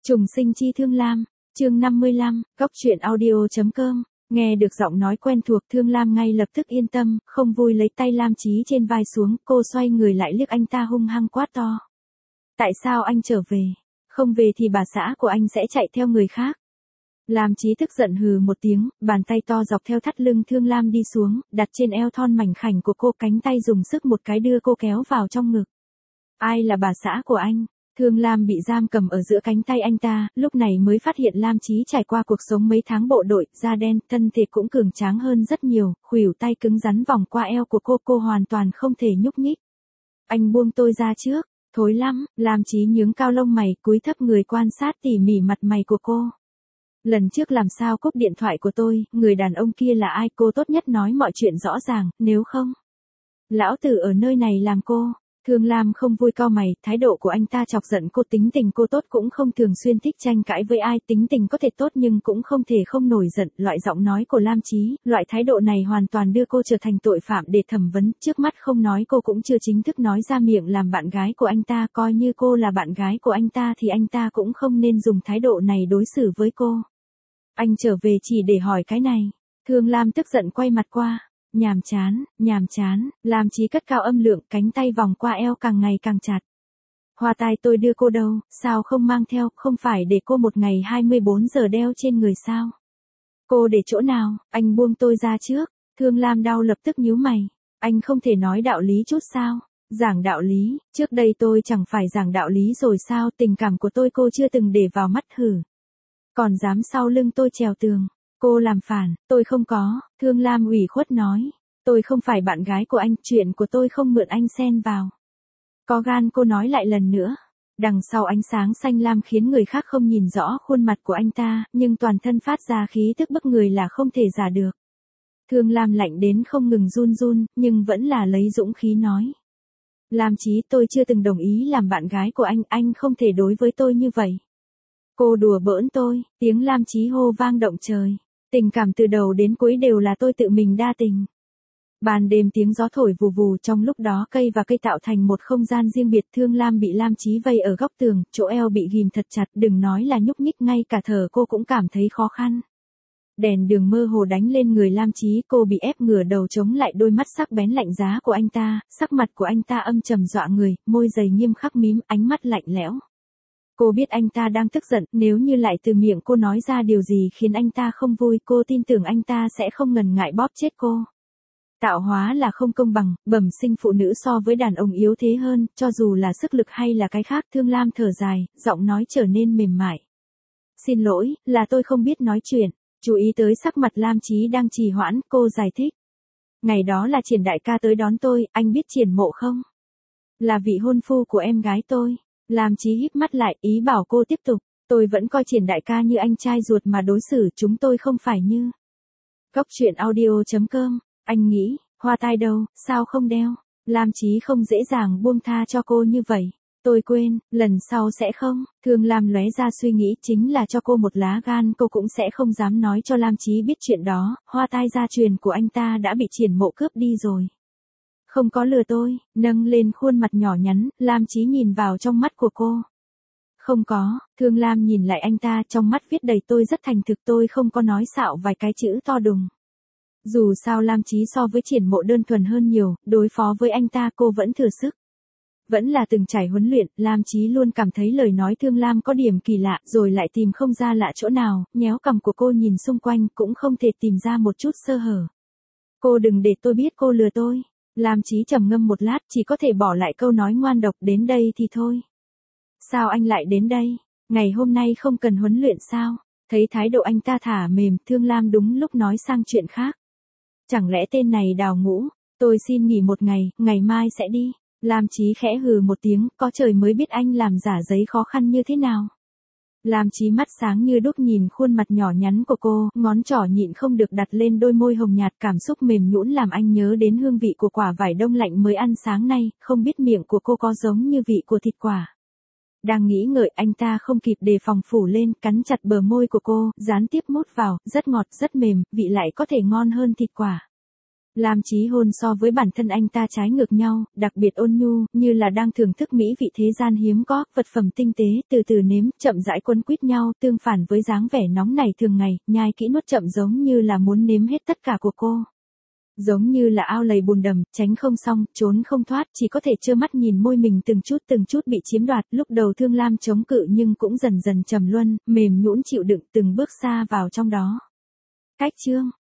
Trùng sinh chi Thương Lam, chương 55, góc truyện audio.com, nghe được giọng nói quen thuộc Thương Lam ngay lập tức yên tâm, không vui lấy tay Lam Chí trên vai xuống, cô xoay người lại liếc anh ta hung hăng quát to. Tại sao anh trở về? Không về thì bà xã của anh sẽ chạy theo người khác. Lam Chí tức giận hừ một tiếng, bàn tay to dọc theo thắt lưng Thương Lam đi xuống, đặt trên eo thon mảnh khảnh của cô, cánh tay dùng sức một cái đưa cô kéo vào trong ngực. Ai là bà xã của anh? Thương Lam bị giam cầm ở giữa cánh tay anh ta, lúc này mới phát hiện Lam Chí trải qua cuộc sống mấy tháng bộ đội, da đen, thân thể cũng cường tráng hơn rất nhiều, khuỷu tay cứng rắn vòng qua eo của cô hoàn toàn không thể nhúc nhích. Anh buông tôi ra trước, thối lắm, Lam Chí nhướng cao lông mày, cúi thấp người quan sát tỉ mỉ mặt mày của cô. Lần trước làm sao cúp điện thoại của tôi, người đàn ông kia là ai, cô tốt nhất nói mọi chuyện rõ ràng, nếu không. Lão tử ở nơi này làm cô. Thương Lam không vui cau mày, thái độ của anh ta chọc giận cô, tính tình cô tốt cũng không thường xuyên thích tranh cãi với ai, tính tình có thể tốt nhưng cũng không thể không nổi giận, loại giọng nói của Lam Chí, loại thái độ này hoàn toàn đưa cô trở thành tội phạm để thẩm vấn, trước mắt không nói cô cũng chưa chính thức nói ra miệng làm bạn gái của anh ta, coi như cô là bạn gái của anh ta thì anh ta cũng không nên dùng thái độ này đối xử với cô. Anh trở về chỉ để hỏi cái này. Thương Lam tức giận quay mặt qua. Nhàm chán, Lam Chí cất cao âm lượng, cánh tay vòng qua eo càng ngày càng chặt. Hoa tai tôi đưa cô đâu, sao không mang theo, không phải để cô một ngày 24 giờ đeo trên người sao? Cô để chỗ nào, anh buông tôi ra trước. Thương Lam đau lập tức nhíu mày. Anh không thể nói đạo lý chút sao? Giảng đạo lý, trước đây tôi chẳng phải giảng đạo lý rồi sao, tình cảm của tôi cô chưa từng để vào mắt hử. Còn dám sau lưng tôi trèo tường. Cô làm phản, tôi không có, Thương Lam ủy khuất nói. Tôi không phải bạn gái của anh, chuyện của tôi không mượn anh xen vào. Có gan cô nói lại lần nữa. Đằng sau ánh sáng xanh lam khiến người khác không nhìn rõ khuôn mặt của anh ta, nhưng toàn thân phát ra khí tức bức người là không thể giả được. Thương Lam lạnh đến không ngừng run, nhưng vẫn là lấy dũng khí nói. Lam Chí, tôi chưa từng đồng ý làm bạn gái của anh không thể đối với tôi như vậy. Cô đùa bỡn tôi, tiếng Lam Chí hô vang động trời. Tình cảm từ đầu đến cuối đều là tôi tự mình đa tình. Ban đêm tiếng gió thổi vù vù, trong lúc đó cây và cây tạo thành một không gian riêng biệt. Thương Lam bị Lam Chí vây ở góc tường, chỗ eo bị ghim thật chặt, đừng nói là nhúc nhích, ngay cả thở cô cũng cảm thấy khó khăn. Đèn đường mơ hồ đánh lên người Lam Chí, cô bị ép ngửa đầu chống lại đôi mắt sắc bén lạnh giá của anh ta, sắc mặt của anh ta âm trầm dọa người, môi dày nghiêm khắc mím, ánh mắt lạnh lẽo. Cô biết anh ta đang tức giận, nếu như lại từ miệng cô nói ra điều gì khiến anh ta không vui, cô tin tưởng anh ta sẽ không ngần ngại bóp chết cô. Tạo hóa là không công bằng, bẩm sinh phụ nữ so với đàn ông yếu thế hơn, cho dù là sức lực hay là cái khác. Thương Lam thở dài, giọng nói trở nên mềm mại. Xin lỗi, là tôi không biết nói chuyện. Chú ý tới sắc mặt Lam Chí đang trì hoãn, cô giải thích. Ngày đó là Triển đại ca tới đón tôi, anh biết Triển Mộ không? Là vị hôn phu của em gái tôi. Lam Chí híp mắt lại, ý bảo cô tiếp tục. Tôi vẫn coi Triển đại ca như anh trai ruột mà đối xử, chúng tôi không phải như. Góc truyện audio.com, anh nghĩ, hoa tai đâu, sao không đeo? Lam Chí không dễ dàng buông tha cho cô như vậy. Tôi quên, lần sau sẽ không. Thương Lam lóe ra suy nghĩ, chính là cho cô một lá gan cô cũng sẽ không dám nói cho Lam Chí biết chuyện đó, hoa tai gia truyền của anh ta đã bị Triển Mộ cướp đi rồi. Không có lừa tôi, nâng lên khuôn mặt nhỏ nhắn, Lam Chí nhìn vào trong mắt của cô. Không có, Thương Lam nhìn lại anh ta, trong mắt viết đầy tôi rất thành thực, tôi không có nói xạo vài cái chữ to đùng. Dù sao Lam Chí so với Triển Mộ đơn thuần hơn nhiều, đối phó với anh ta cô vẫn thừa sức. Vẫn là từng trải huấn luyện, Lam Chí luôn cảm thấy lời nói Thương Lam có điểm kỳ lạ, rồi lại tìm không ra lạ chỗ nào, nhéo cằm của cô nhìn xung quanh cũng không thể tìm ra một chút sơ hở. Cô đừng để tôi biết cô lừa tôi. Lam Chí trầm ngâm một lát, chỉ có thể bỏ lại câu nói ngoan độc, đến đây thì thôi. Sao anh lại đến đây? Ngày hôm nay không cần huấn luyện sao? Thấy thái độ anh ta thả mềm, Thương Lam đúng lúc nói sang chuyện khác. Chẳng lẽ tên này Đào Ngũ? Tôi xin nghỉ một ngày, ngày mai sẽ đi. Lam Chí khẽ hừ một tiếng, có trời mới biết anh làm giả giấy khó khăn như thế nào. Lam Chí mắt sáng như đuốc nhìn khuôn mặt nhỏ nhắn của cô, ngón trỏ nhịn không được đặt lên đôi môi hồng nhạt, cảm xúc mềm nhũn làm anh nhớ đến hương vị của quả vải đông lạnh mới ăn sáng nay, không biết miệng của cô có giống như vị của thịt quả. Đang nghĩ ngợi, anh ta không kịp đề phòng phủ lên, cắn chặt bờ môi của cô, gián tiếp mút vào, rất ngọt rất mềm, vị lại có thể ngon hơn thịt quả. Lam Chí hôn so với bản thân anh ta trái ngược nhau, đặc biệt ôn nhu, như là đang thưởng thức mỹ vị thế gian hiếm có, vật phẩm tinh tế, từ từ nếm, chậm rãi quấn quýt nhau, tương phản với dáng vẻ nóng nảy thường ngày, nhai kỹ nuốt chậm giống như là muốn nếm hết tất cả của cô. Giống như là ao lầy bùn đầm, tránh không xong, trốn không thoát, chỉ có thể trơ mắt nhìn môi mình từng chút bị chiếm đoạt, lúc đầu Thương Lam chống cự nhưng cũng dần dần trầm luân, mềm nhũn chịu đựng từng bước xa vào trong đó. Cách chương